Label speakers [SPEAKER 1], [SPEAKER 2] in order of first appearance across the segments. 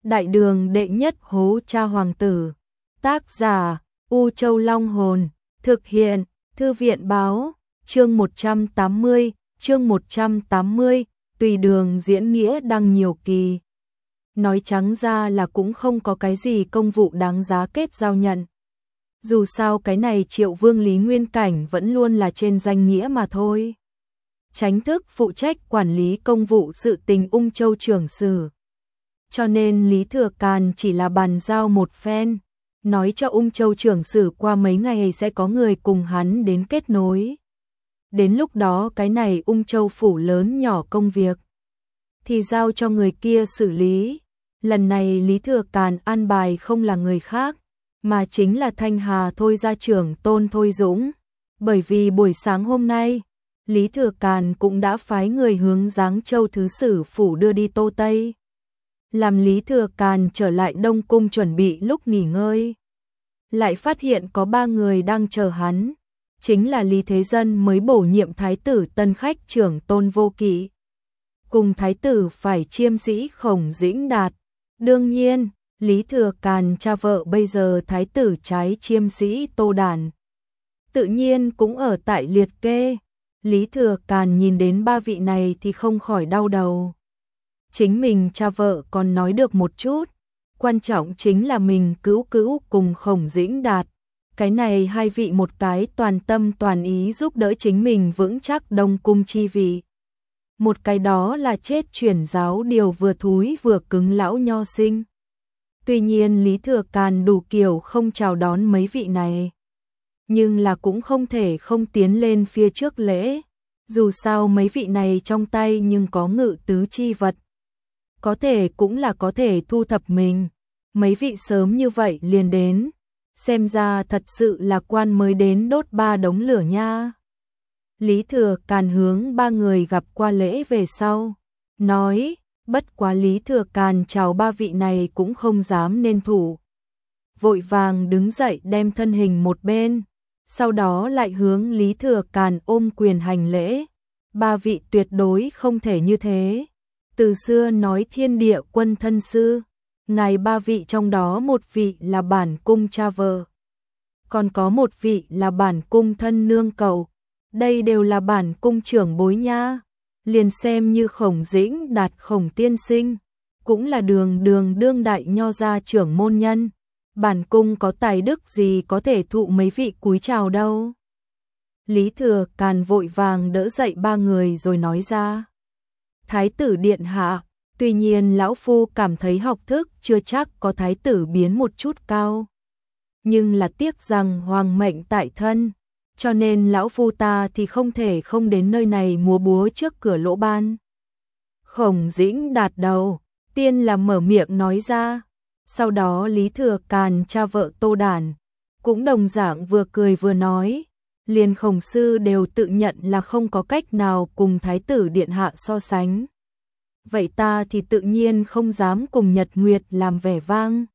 [SPEAKER 1] Đại đường đệ nhất hố cha hoàng tử. Tác giả U Châu Long Hồn. Thực hiện Thư viện báo. Chương 180, tùy đường diễn nghĩa đăng nhiều kỳ. Nói trắng ra là cũng không có cái gì công vụ đáng giá kết giao nhận. Dù sao cái này Triệu Vương Lý Nguyên Cảnh vẫn luôn là trên danh nghĩa mà thôi. Chánh thức phụ trách quản lý công vụ sự tình Ung Châu trưởng sử. Cho nên Lý Thừa Càn chỉ là bàn giao một phen, nói cho Ung Châu trưởng sử qua mấy ngày sẽ có người cùng hắn đến kết nối. Đến lúc đó cái này Ung Châu phủ lớn nhỏ công việc thì giao cho người kia xử lý. Lần này Lý Thừa Càn an bài không là người khác, mà chính là Thanh Hà Thôi gia trưởng Tôn Thôi Dũng. Bởi vì buổi sáng hôm nay, Lý Thừa Càn cũng đã phái người hướng Giáng Châu thứ sử phủ đưa đi Tô Tây. Làm Lý Thừa Càn trở lại Đông Cung chuẩn bị lúc nghỉ ngơi, lại phát hiện có 3 người đang chờ hắn, chính là Lý Thế Dân mới bổ nhiệm thái tử tân khách trưởng Tôn Vô Kỵ, cùng thái tử phải chiêm sĩ Khổng Dĩnh Đạt. Đương nhiên, Lý Thừa Càn cha vợ bây giờ thái tử trái chiêm sĩ Tô Đản tự nhiên cũng ở tại liệt kê. Lý Thừa Càn nhìn đến 3 vị này thì không khỏi đau đầu. Chính mình cha vợ còn nói được một chút, quan trọng chính là mình cứu cùng Khổng Dĩnh Đạt. Cái này 2 vị một cái toàn tâm toàn ý giúp đỡ chính mình vững chắc Đông Cung chi vị. Một cái đó là chết chuyển giáo điều vừa thúi vừa cứng lão nho sinh. Tuy nhiên Lý Thừa Càn đủ kiểu không chào đón mấy vị này, nhưng là cũng không thể không tiến lên phía trước lễ. Dù sao mấy vị này trong tay nhưng có ngự tứ chi vật, có thể cũng là có thể thu thập mình. Mấy vị sớm như vậy liền đến, xem ra thật sự là quan mới đến đốt 3 đống lửa nha. Lý Thừa Càn hướng 3 người gặp qua lễ về sau, nói, bất quá Lý Thừa Càn chào 3 vị này cũng không dám nên thủ. Vội vàng đứng dậy đem thân hình một bên, sau đó lại hướng Lý Thừa Càn ôm quyền hành lễ. 3 vị tuyệt đối không thể như thế. Từ xưa nói thiên địa quân thân sư, ngài 3 vị trong đó một vị là bản cung cha vợ, còn có một vị là bản cung thân nương cậu. Đây đều là bản cung trưởng bối nha. Liền xem như Khổng Dĩnh Đạt Khổng tiên sinh, cũng là đương đại nho gia trưởng môn nhân. Bản cung có tài đức gì có thể thụ mấy vị cúi chào đâu. Lý Thừa Càn vội vàng đỡ dậy 3 người rồi nói ra. Thái tử điện hạ, tuy nhiên lão phu cảm thấy học thức chưa chắc có thái tử biến một chút cao. Nhưng là tiếc rằng hoàng mệnh tại thân, cho nên lão phu ta thì không thể không đến nơi này múa búa trước cửa lỗ ban. Khổng Dĩnh Đạt đầu tiên là mở miệng nói ra. Sau đó Lý Thừa Càn cha vợ Tô Đản cũng đồng dạng vừa cười vừa nói, liền Khổng sư đều tự nhận là không có cách nào cùng thái tử điện hạ so sánh. Vậy ta thì tự nhiên không dám cùng Nhật Nguyệt làm vẻ vang.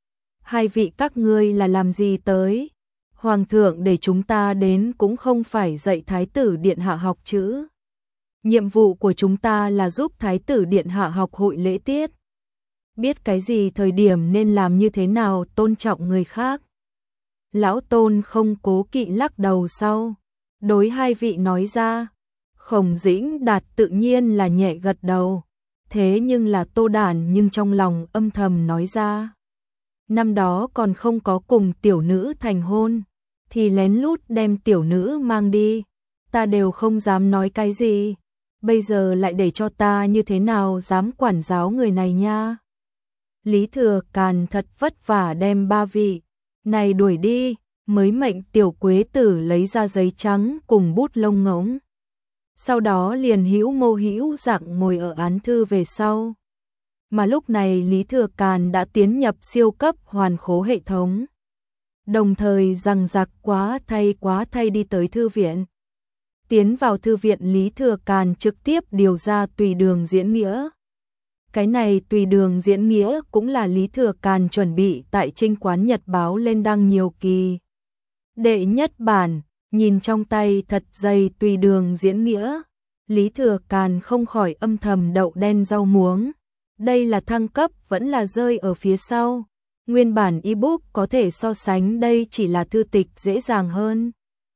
[SPEAKER 1] 2 vị các ngươi là làm gì tới? Hoàng thượng để chúng ta đến cũng không phải dạy thái tử điện hạ học chữ. Nhiệm vụ của chúng ta là giúp thái tử điện hạ học hội lễ tiết, biết cái gì thời điểm nên làm như thế nào tôn trọng người khác. Lão Tôn không cố kỵ lắc đầu sau, đối 2 vị nói ra. Khổng Dĩnh Đạt tự nhiên là nhẹ gật đầu, thế nhưng là Tô Đản nhưng trong lòng âm thầm nói ra. Năm đó còn không có cùng tiểu nữ thành hôn, thì lén lút đem tiểu nữ mang đi, ta đều không dám nói cái gì. Bây giờ lại để cho ta như thế nào dám quản giáo người này nha. Lý Thừa Càn thật vất vả đem 3 vị này đuổi đi, mới mệnh tiểu quế tử lấy ra giấy trắng cùng bút lông ngỗng. Sau đó liền hữu mô hữu dạng ngồi ở án thư về sau. Mà lúc này Lý Thừa Càn đã tiến nhập siêu cấp hoàn khố hệ thống, đồng thời rằng giặc quá thay đi tới thư viện. Tiến vào thư viện, Lý Thừa Càn trực tiếp điều ra tùy đường diễn nghĩa. Cái này tùy đường diễn nghĩa cũng là Lý Thừa Càn chuẩn bị tại Trinh Quán Nhật báo lên đăng nhiều kỳ. Đệ nhất bản, nhìn trong tay thật dày tùy đường diễn nghĩa, Lý Thừa Càn không khỏi âm thầm đậu đen rau muống. Đây là thăng cấp vẫn là rơi ở phía sau. Nguyên bản ebook có thể so sánh, đây chỉ là thư tịch dễ dàng hơn.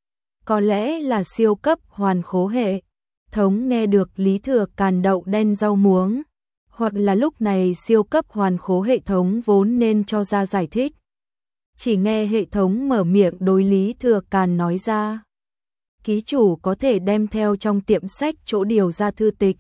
[SPEAKER 1] Có lẽ là siêu cấp hoàn khố hệ thống. Nghe được Lý Thừa Càn đậu đen rau muống, hoặc là lúc này siêu cấp hoàn khố hệ thống vốn nên cho ra giải thích. Chỉ nghe hệ thống mở miệng đối Lý Thừa Càn nói ra. Ký chủ có thể đem theo trong tiệm sách chỗ điều ra thư tịch,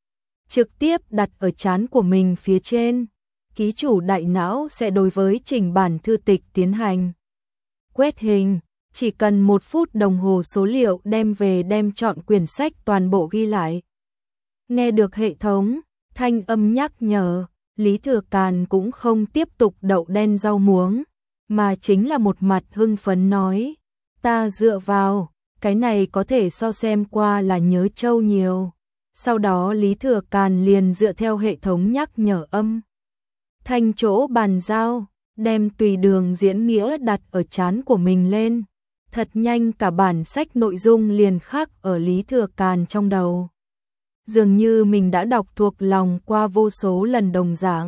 [SPEAKER 1] trực tiếp đặt ở trán của mình phía trên. Ký chủ đại não sẽ đối với trình bản thư tịch tiến hành quét hình, chỉ cần 1 phút đồng hồ số liệu đem về, đem chọn quyển sách toàn bộ ghi lại. Nghe được hệ thống thanh âm nhắc nhở, Lý Thừa Càn cũng không tiếp tục đậu đen rau muống, mà chính là một mặt hưng phấn nói, ta dựa vào, cái này có thể so xem qua là nhớ trâu nhiều. Sau đó Lý Thừa Càn liền dựa theo hệ thống nhắc nhở âm thanh chỗ bàn giao, đem tùy đường diễn nghĩa đặt ở trán của mình lên. Thật nhanh cả bản sách nội dung liền khắc ở Lý Thừa Càn trong đầu. Dường như mình đã đọc thuộc lòng qua vô số lần đồng dạng.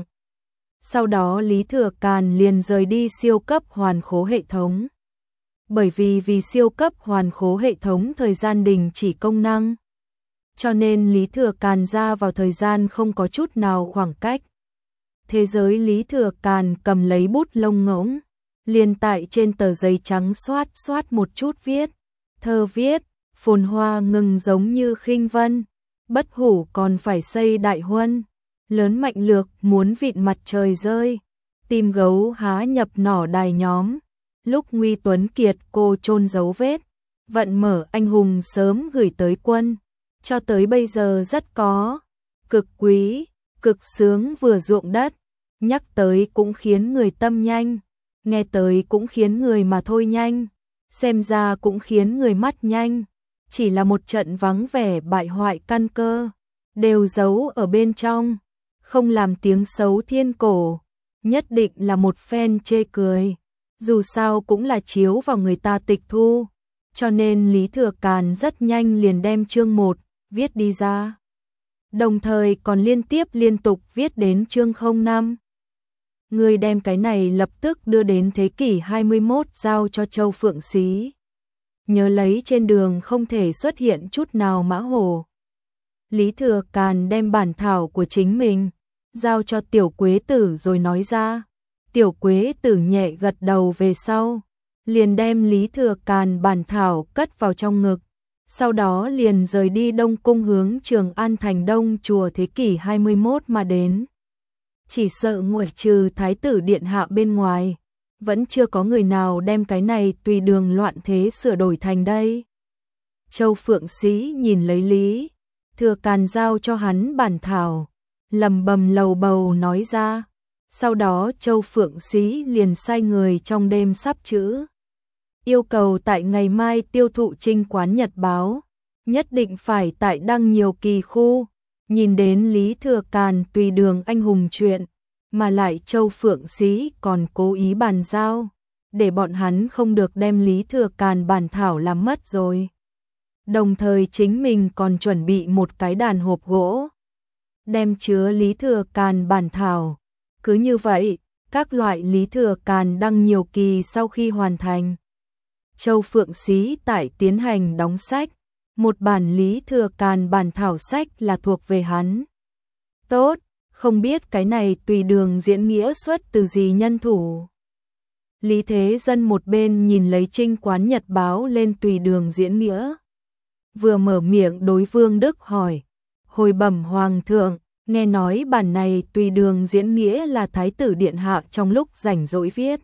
[SPEAKER 1] Sau đó Lý Thừa Càn liền rời đi siêu cấp hoàn khố hệ thống. Bởi vì siêu cấp hoàn khố hệ thống thời gian đình chỉ công năng, cho nên Lý Thừa Càn ra vào thời gian không có chút nào khoảng cách. Thế giới Lý Thừa Càn cầm lấy bút lông ngỗng, liền tại trên tờ giấy trắng xoát xoát một chút viết. Thơ viết, phồn hoa ngừng giống như khinh vân, bất hủ còn phải xây đại huân. Lớn mạnh lược muốn vịn mặt trời rơi, tìm gấu há nhập nỏ đài nhóm. Lúc nguy tuấn kiệt cô chôn dấu vết, vận mở anh hùng sớm gửi tới quân. Cho tới bây giờ rất có, cực quý, cực sướng vừa ruộng đất. Nhắc tới cũng khiến người tâm nhanh, nghe tới cũng khiến người mà thôi nhanh, xem ra cũng khiến người mắt nhanh. Chỉ là một trận vắng vẻ bại hoại căn cơ, đều giấu ở bên trong, không làm tiếng xấu thiên cổ, nhất định là một phen chê cười. Dù sao cũng là chiếu vào người ta tịch thu, cho nên Lý Thừa Càn rất nhanh liền đem chương 1 viết đi ra. Đồng thời còn liên tục viết đến chương 05. Người đem cái này lập tức đưa đến thế kỷ 21 giao cho Châu Phượng Xí. Nhớ lấy trên đường không thể xuất hiện chút nào mã hồ. Lý Thừa Càn đem bản thảo của chính mình giao cho Tiểu Quế Tử rồi nói ra. Tiểu Quế Tử nhẹ gật đầu về sau, liền đem Lý Thừa Càn bản thảo cất vào trong ngực. Sau đó liền rời đi Đông Cung hướng Trường An thành Đông chùa thế kỷ 21 mà đến. Chỉ sợ ngoại trừ Thái tử Điện Hạ bên ngoài, vẫn chưa có người nào đem cái này tùy đường loạn thế sửa đổi thành đây. Châu Phượng Xí nhìn lấy Lý Thừa Càn giao cho hắn bản thảo, lầm bầm lầu bầu nói ra. Sau đó Châu Phượng Xí liền sai người trong đêm sắp chữ, yêu cầu tại ngày mai tiêu thụ Trinh Quán Nhật báo, nhất định phải tại đăng nhiều kỳ khu. Nhìn đến Lý Thừa Càn tùy đường anh hùng chuyện, mà lại Châu Phượng Xí còn cố ý bàn giao, để bọn hắn không được đem Lý Thừa Càn bản thảo làm mất rồi. Đồng thời chính mình còn chuẩn bị một cái đàn hộp gỗ, đem chứa Lý Thừa Càn bản thảo. Cứ như vậy, các loại Lý Thừa Càn đăng nhiều kỳ sau khi hoàn thành, Châu Phượng Xí tại tiến hành đóng sách. Một bản Lý Thừa Càn bản thảo sách là thuộc về hắn. Tốt, không biết cái này tùy đường diễn nghĩa xuất từ gì nhân thủ. Lý Thế Dân một bên nhìn lấy Trinh Quán Nhật báo lên tùy đường diễn nghĩa, vừa mở miệng đối Vương Đức hỏi. Hồi bẩm Hoàng thượng, nghe nói bản này tùy đường diễn nghĩa là Thái tử Điện Hạ trong lúc rảnh rỗi viết,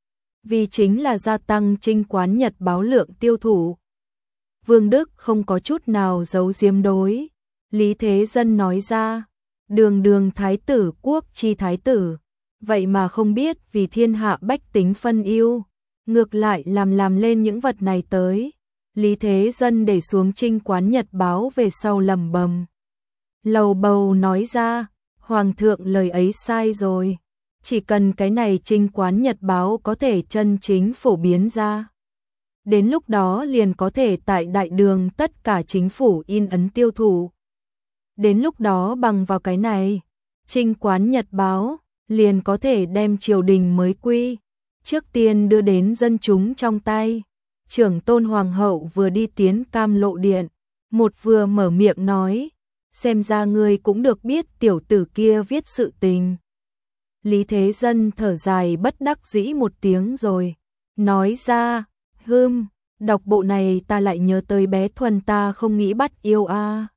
[SPEAKER 1] vì chính là gia tăng Trinh Quán Nhật báo lượng tiêu thụ. Vương Đức không có chút nào giấu giếm đối Lý Thế Dân nói ra. Đường thái tử quốc chi thái tử, vậy mà không biết vì thiên hạ bách tính phân ưu, ngược lại làm lên những vật này tới. Lý Thế Dân để xuống Trinh Quán Nhật báo về sau lầm bầm lầu bầu nói ra. Hoàng thượng lời ấy sai rồi, chỉ cần cái này Trinh Quán Nhật báo có thể chân chính phổ biến ra, đến lúc đó liền có thể tại đại đường tất cả chính phủ in ấn tiêu thụ. Đến lúc đó bằng vào cái này, Trinh quán nhật báo, liền có thể đem triều đình mới quy. Trước tiên đưa đến dân chúng trong tay. Trưởng tôn hoàng hậu vừa đi tiến Cam Lộ Điện, một vừa mở miệng nói, xem ra ngươi cũng được biết tiểu tử kia viết sự tình. Lý Thế Dân thở dài bất đắc dĩ một tiếng rồi, nói ra, đọc bộ này ta lại nhớ tới bé Thuần ta không nghĩ bắt yêu a.